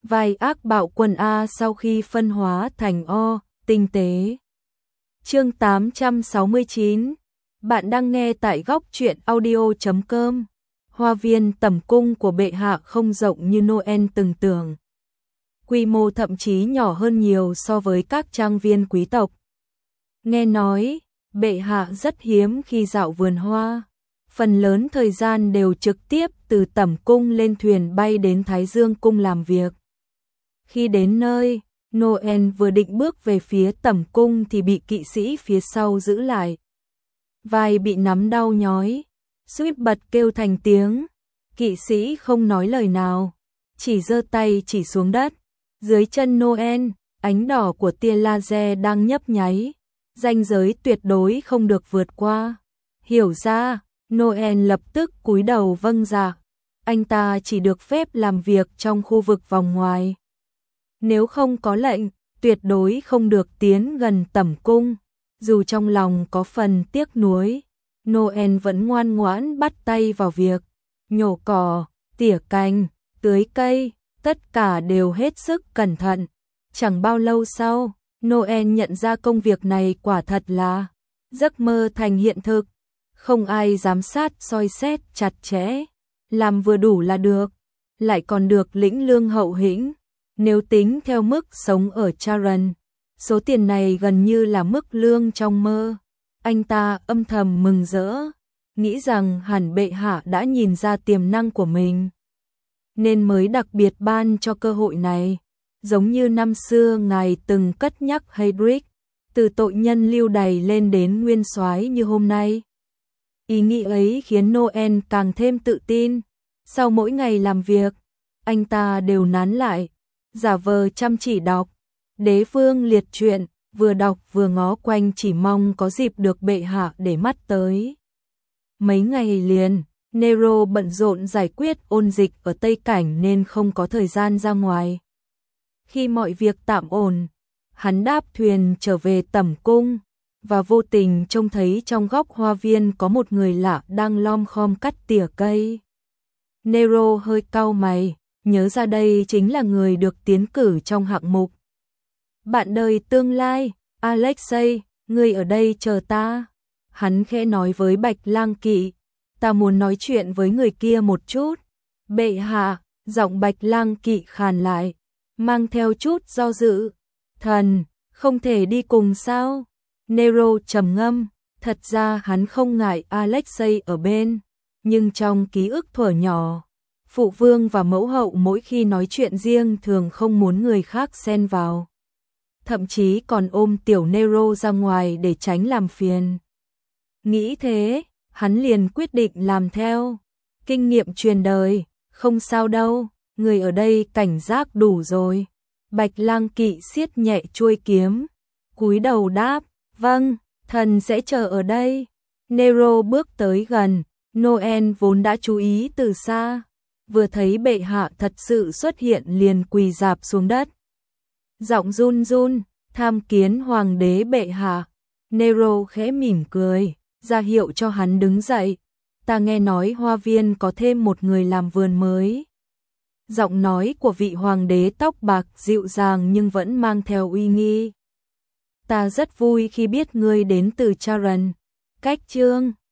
Vai ác bạo quân A sau khi phân hóa thành O, tinh tế. Chương 869. Bạn đang nghe tại góc truyện audio.com. Hoa viên tẩm cung của bệ hạ không rộng như Noel từng tưởng. Quy mô thậm chí nhỏ hơn nhiều so với các trang viên quý tộc. Nghe nói, bệ hạ rất hiếm khi dạo vườn hoa. Phần lớn thời gian đều trực tiếp từ tẩm cung lên thuyền bay đến Thái Dương cung làm việc. Khi đến nơi, Noel vừa định bước về phía tẩm cung thì bị kỵ sĩ phía sau giữ lại. Vai bị nắm đau nhói, suýt bật kêu thành tiếng. Kỵ sĩ không nói lời nào, chỉ giơ tay chỉ xuống đất. Dưới chân Noel, ánh đỏ của tia laser đang nhấp nháy, ranh giới tuyệt đối không được vượt qua. Hiểu ra, Noel lập tức cúi đầu vâng dạ. Anh ta chỉ được phép làm việc trong khu vực vòng ngoài. Nếu không có lệnh, tuyệt đối không được tiến gần tẩm cung. Dù trong lòng có phần tiếc nuối, Noel vẫn ngoan ngoãn bắt tay vào việc. Nhổ cỏ, tỉa cành, tưới cây, tất cả đều hết sức cẩn thận. Chẳng bao lâu sau, Noel nhận ra công việc này quả thật là giấc mơ thành hiện thực. Không ai giám sát soi xét chặt chẽ, làm vừa đủ là được, lại còn được lĩnh lương hậu hĩnh. Nếu tính theo mức sống ở Charon, số tiền này gần như là mức lương trong mơ. Anh ta âm thầm mừng rỡ, nghĩ rằng hẳn bệ hạ đã nhìn ra tiềm năng của mình, nên mới đặc biệt ban cho cơ hội này. Giống như năm xưa ngài từng cất nhắc Heydrich, từ tội nhân lưu đày lên đến nguyên soái như hôm nay. Ý nghĩ ấy khiến Noel càng thêm tự tin. Sau mỗi ngày làm việc, anh ta đều nán lại, giả vờ chăm chỉ đọc Đế Vương Liệt truyện, vừa đọc vừa ngó quanh chỉ mong có dịp được bệ hạ để mắt tới. Mấy ngày liền, Nero bận rộn giải quyết ôn dịch ở Tây Cảnh nên không có thời gian ra ngoài. Khi mọi việc tạm ổn, hắn đáp thuyền trở về tẩm cung, và vô tình trông thấy trong góc hoa viên có một người lạ đang lom khom cắt tỉa cây. Nero hơi cau mày, nhớ ra đây chính là người được tiến cử trong hạng mục bạn đời tương lai. Alexei, ngươi ở đây chờ ta. Hắn khẽ nói với Bạch Lang Kỵ, ta muốn nói chuyện với người kia một chút. Bệ hạ, giọng Bạch Lang Kỵ khàn lại, mang theo chút do dự. Thần, không thể đi cùng sao? Nero trầm ngâm, thật ra hắn không ngại Alexei ở bên, nhưng trong ký ức thuở nhỏ, phụ vương và mẫu hậu mỗi khi nói chuyện riêng thường không muốn người khác xen vào. Thậm chí còn ôm tiểu Nero ra ngoài để tránh làm phiền. Nghĩ thế, hắn liền quyết định làm theo. Kinh nghiệm truyền đời, không sao đâu, người ở đây cảnh giác đủ rồi. Bạch Lang Kỵ siết nhẹ chuôi kiếm, cúi đầu đáp, vâng, thần sẽ chờ ở đây. Nero bước tới gần, Noel vốn đã chú ý từ xa, vừa thấy bệ hạ thật sự xuất hiện liền quỳ rạp xuống đất. Giọng run run, tham kiến hoàng đế bệ hạ. Nero khẽ mỉm cười, ra hiệu cho hắn đứng dậy. Ta nghe nói hoa viên có thêm một người làm vườn mới. Giọng nói của vị hoàng đế tóc bạc dịu dàng nhưng vẫn mang theo uy nghi. Ta rất vui khi biết ngươi đến từ Charon. Cách chương